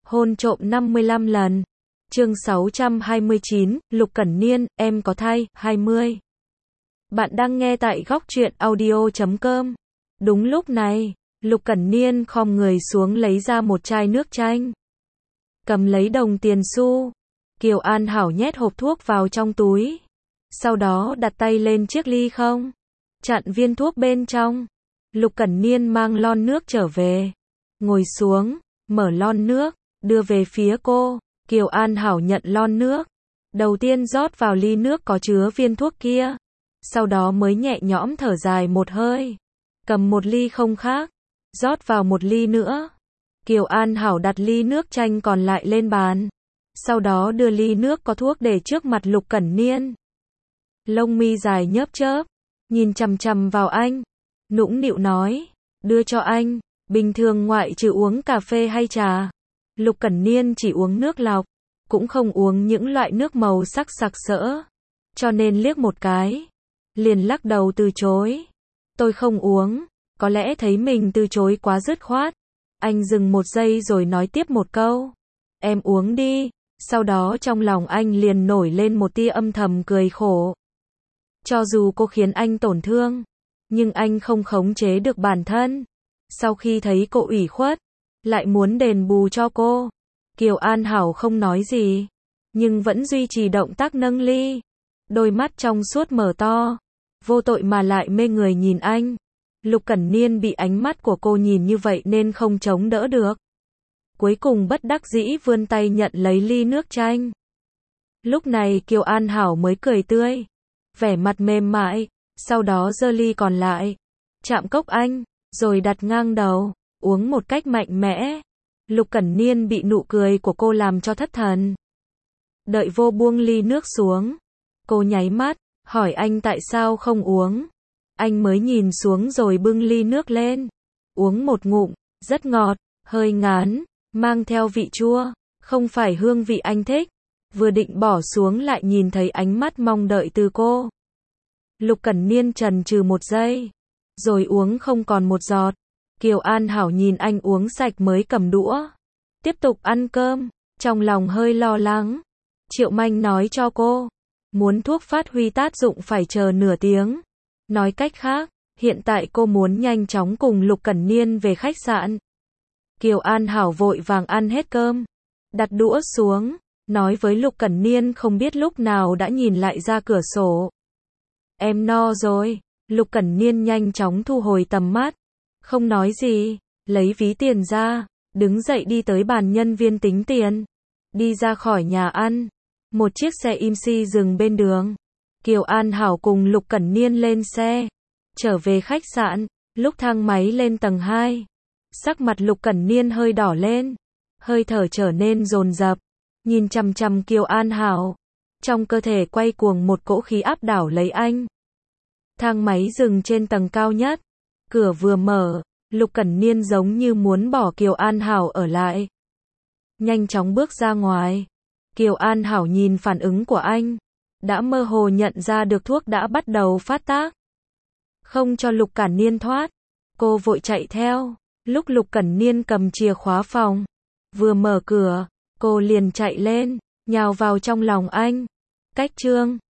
Hôn trộm 55 lần. Chương 629, Lục Cẩn Niên, em có thai, 20. Bạn đang nghe tại góc truyện audio.com. Đúng lúc này, Lục Cẩn Niên khom người xuống lấy ra một chai nước chanh. Cầm lấy đồng tiền xu. Kiều An Hảo nhét hộp thuốc vào trong túi. Sau đó đặt tay lên chiếc ly không. Chặn viên thuốc bên trong. Lục Cẩn Niên mang lon nước trở về. Ngồi xuống, mở lon nước, đưa về phía cô. Kiều An Hảo nhận lon nước. Đầu tiên rót vào ly nước có chứa viên thuốc kia. Sau đó mới nhẹ nhõm thở dài một hơi. Cầm một ly không khác. Rót vào một ly nữa. Kiều An Hảo đặt ly nước chanh còn lại lên bàn. Sau đó đưa ly nước có thuốc để trước mặt Lục Cẩn Niên. Lông mi dài nhớp chớp. Nhìn chằm chằm vào anh. Nũng nịu nói. Đưa cho anh. Bình thường ngoại trừ uống cà phê hay trà. Lục Cẩn Niên chỉ uống nước lọc. Cũng không uống những loại nước màu sắc sặc sỡ. Cho nên liếc một cái. Liền lắc đầu từ chối. Tôi không uống. Có lẽ thấy mình từ chối quá dứt khoát. Anh dừng một giây rồi nói tiếp một câu. Em uống đi. Sau đó trong lòng anh liền nổi lên một tia âm thầm cười khổ. Cho dù cô khiến anh tổn thương. Nhưng anh không khống chế được bản thân. Sau khi thấy cô ủy khuất. Lại muốn đền bù cho cô. Kiều An Hảo không nói gì. Nhưng vẫn duy trì động tác nâng ly. Đôi mắt trong suốt mở to. Vô tội mà lại mê người nhìn anh. Lục Cẩn Niên bị ánh mắt của cô nhìn như vậy nên không chống đỡ được. Cuối cùng bất đắc dĩ vươn tay nhận lấy ly nước chanh. Lúc này Kiều An Hảo mới cười tươi. Vẻ mặt mềm mại. Sau đó giơ ly còn lại. Chạm cốc anh. Rồi đặt ngang đầu. Uống một cách mạnh mẽ. Lục Cẩn Niên bị nụ cười của cô làm cho thất thần. Đợi vô buông ly nước xuống. Cô nháy mắt. Hỏi anh tại sao không uống. Anh mới nhìn xuống rồi bưng ly nước lên. Uống một ngụm. Rất ngọt. Hơi ngán. Mang theo vị chua. Không phải hương vị anh thích. Vừa định bỏ xuống lại nhìn thấy ánh mắt mong đợi từ cô. Lục Cẩn Niên chần chừ một giây. Rồi uống không còn một giọt. Kiều An Hảo nhìn anh uống sạch mới cầm đũa. Tiếp tục ăn cơm. Trong lòng hơi lo lắng. Triệu Manh nói cho cô. Muốn thuốc phát huy tác dụng phải chờ nửa tiếng. Nói cách khác, hiện tại cô muốn nhanh chóng cùng Lục Cẩn Niên về khách sạn. Kiều An Hảo vội vàng ăn hết cơm. Đặt đũa xuống. Nói với Lục Cẩn Niên không biết lúc nào đã nhìn lại ra cửa sổ. Em no rồi. Lục Cẩn Niên nhanh chóng thu hồi tầm mắt. Không nói gì. Lấy ví tiền ra. Đứng dậy đi tới bàn nhân viên tính tiền. Đi ra khỏi nhà ăn. Một chiếc xe IMSI dừng bên đường. Kiều An Hảo cùng Lục Cẩn Niên lên xe. Trở về khách sạn. Lúc thang máy lên tầng 2. Sắc mặt Lục Cẩn Niên hơi đỏ lên. Hơi thở trở nên dồn dập. Nhìn chằm chằm Kiều An Hảo. Trong cơ thể quay cuồng một cỗ khí áp đảo lấy anh. Thang máy dừng trên tầng cao nhất. Cửa vừa mở. Lục Cẩn Niên giống như muốn bỏ Kiều An Hảo ở lại. Nhanh chóng bước ra ngoài. Kiều An Hảo nhìn phản ứng của anh. Đã mơ hồ nhận ra được thuốc đã bắt đầu phát tác. Không cho Lục Cẩn Niên thoát. Cô vội chạy theo. Lúc Lục Cẩn Niên cầm chìa khóa phòng. Vừa mở cửa. Cô liền chạy lên. Nhào vào trong lòng anh. Cách chương